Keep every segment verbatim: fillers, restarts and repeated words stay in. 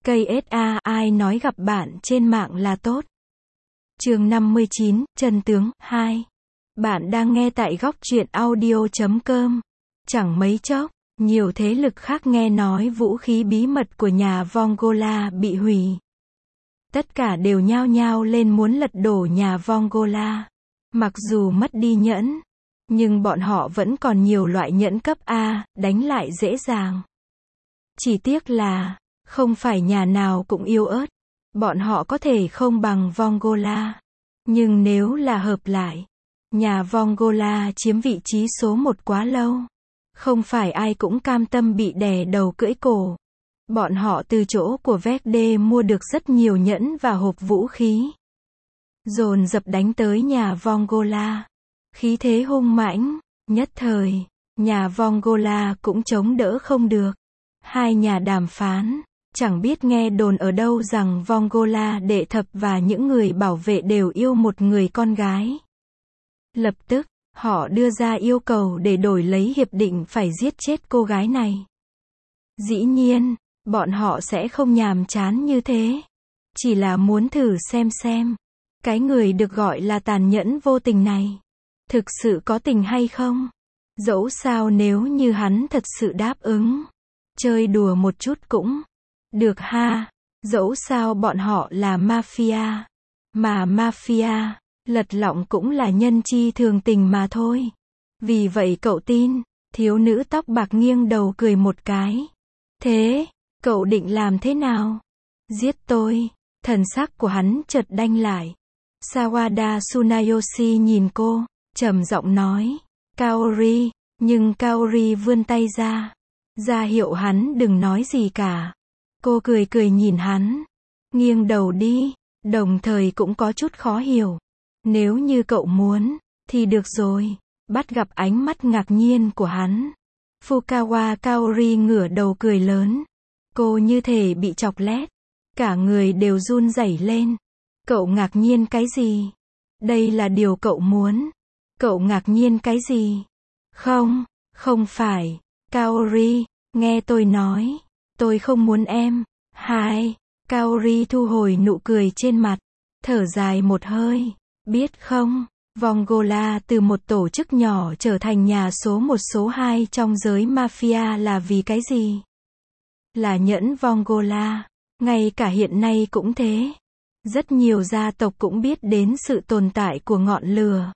Cây ét a, ai nói gặp bạn trên mạng là tốt. Chương năm mươi chín, chân tướng, hai. Bạn đang nghe tại góc truyện audio chấm com. Chẳng mấy chốc, nhiều thế lực khác nghe nói vũ khí bí mật của nhà Vongola bị hủy. Tất cả đều nhao nhao lên muốn lật đổ nhà Vongola. Mặc dù mất đi nhẫn, nhưng bọn họ vẫn còn nhiều loại nhẫn cấp A, đánh lại dễ dàng. Chỉ tiếc là, không phải nhà nào cũng yếu ớt. Bọn họ có thể không bằng Vongola. Nhưng nếu là hợp lại, nhà Vongola chiếm vị trí số một quá lâu. Không phải ai cũng cam tâm bị đè đầu cưỡi cổ. Bọn họ từ chỗ của Vecde mua được rất nhiều nhẫn và hộp vũ khí. Dồn dập đánh tới nhà Vongola. Khí thế hung mãnh, nhất thời, nhà Vongola cũng chống đỡ không được. Hai nhà đàm phán, chẳng biết nghe đồn ở đâu rằng Vongola đệ thập và những người bảo vệ đều yêu một người con gái. Lập tức, họ đưa ra yêu cầu để đổi lấy hiệp định phải giết chết cô gái này. Dĩ nhiên, bọn họ sẽ không nhàm chán như thế. Chỉ là muốn thử xem xem, cái người được gọi là tàn nhẫn vô tình này, thực sự có tình hay không? Dẫu sao nếu như hắn thật sự đáp ứng, chơi đùa một chút cũng được ha. Dẫu sao bọn họ là mafia, mà mafia, lật lọng cũng là nhân chi thường tình mà thôi. Vì vậy cậu tin? Thiếu nữ tóc bạc nghiêng đầu cười một cái. Thế, cậu định làm thế nào? Giết tôi. Thần sắc của hắn chợt đanh lại. Sawada Tsunayoshi nhìn cô, trầm giọng nói, Kaori, nhưng Kaori vươn tay ra, ra hiệu hắn đừng nói gì cả. Cô cười cười nhìn hắn, nghiêng đầu đi, đồng thời cũng có chút khó hiểu. Nếu như cậu muốn, thì được rồi. Bắt gặp ánh mắt ngạc nhiên của hắn, Fukawa Kaori ngửa đầu cười lớn. Cô như thể bị chọc lét, cả người đều run rẩy lên. Cậu ngạc nhiên cái gì? Đây là điều cậu muốn. Cậu ngạc nhiên cái gì? Không, không phải. Kaori, nghe tôi nói. Tôi không muốn em. Hai. Kaori thu hồi nụ cười trên mặt. Thở dài một hơi. Biết không, Vongola từ một tổ chức nhỏ trở thành nhà số một số hai trong giới mafia là vì cái gì? Là nhẫn Vongola. Ngay cả hiện nay cũng thế. Rất nhiều gia tộc cũng biết đến sự tồn tại của ngọn lửa.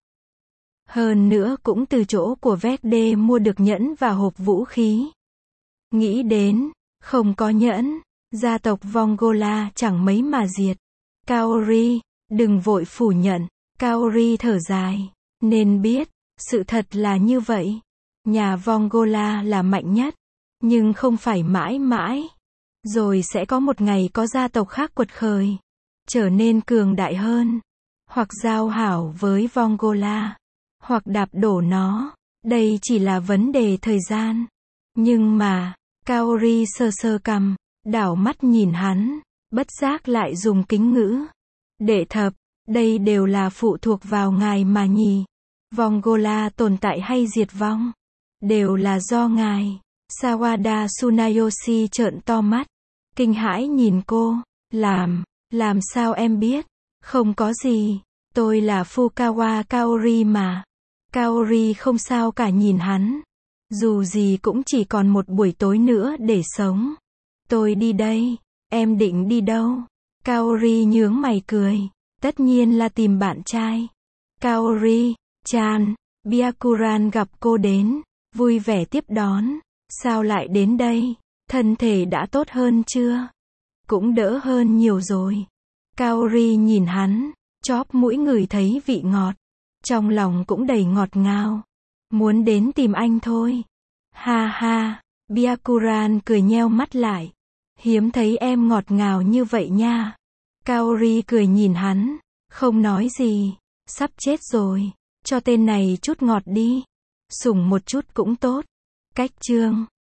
Hơn nữa cũng từ chỗ của Vecde mua được nhẫn và hộp vũ khí. Nghĩ đến, không có nhẫn, gia tộc Vongola chẳng mấy mà diệt. Kaori, đừng vội phủ nhận. Kaori thở dài. Nên biết, sự thật là như vậy. Nhà Vongola là mạnh nhất. Nhưng không phải mãi mãi. Rồi sẽ có một ngày có gia tộc khác quật khởi, trở nên cường đại hơn. Hoặc giao hảo với Vongola, hoặc đạp đổ nó. Đây chỉ là vấn đề thời gian. Nhưng mà, Kaori sơ sơ cằm, đảo mắt nhìn hắn, bất giác lại dùng kính ngữ. Đệ thập, đây đều là phụ thuộc vào ngài mà nhỉ. Vongola tồn tại hay diệt vong, đều là do ngài. Sawada Tsunayoshi trợn to mắt, kinh hãi nhìn cô. Làm, làm sao em biết? Không có gì, tôi là Fukawa Kaori mà. Kaori không sao cả nhìn hắn. Dù gì cũng chỉ còn một buổi tối nữa để sống. Tôi đi đây. Em định đi đâu? Kaori nhướng mày cười. Tất nhiên là tìm bạn trai. Kaori, chan, Byakuran gặp cô đến, vui vẻ tiếp đón. Sao lại đến đây? Thân thể đã tốt hơn chưa? Cũng đỡ hơn nhiều rồi. Kaori nhìn hắn, chóp mũi ngửi thấy vị ngọt. Trong lòng cũng đầy ngọt ngào. Muốn đến tìm anh thôi. Ha ha, Byakuran cười nheo mắt lại. Hiếm thấy em ngọt ngào như vậy nha. Kaori cười nhìn hắn, không nói gì. Sắp chết rồi, cho tên này chút ngọt đi. Sủng một chút cũng tốt. Cách chương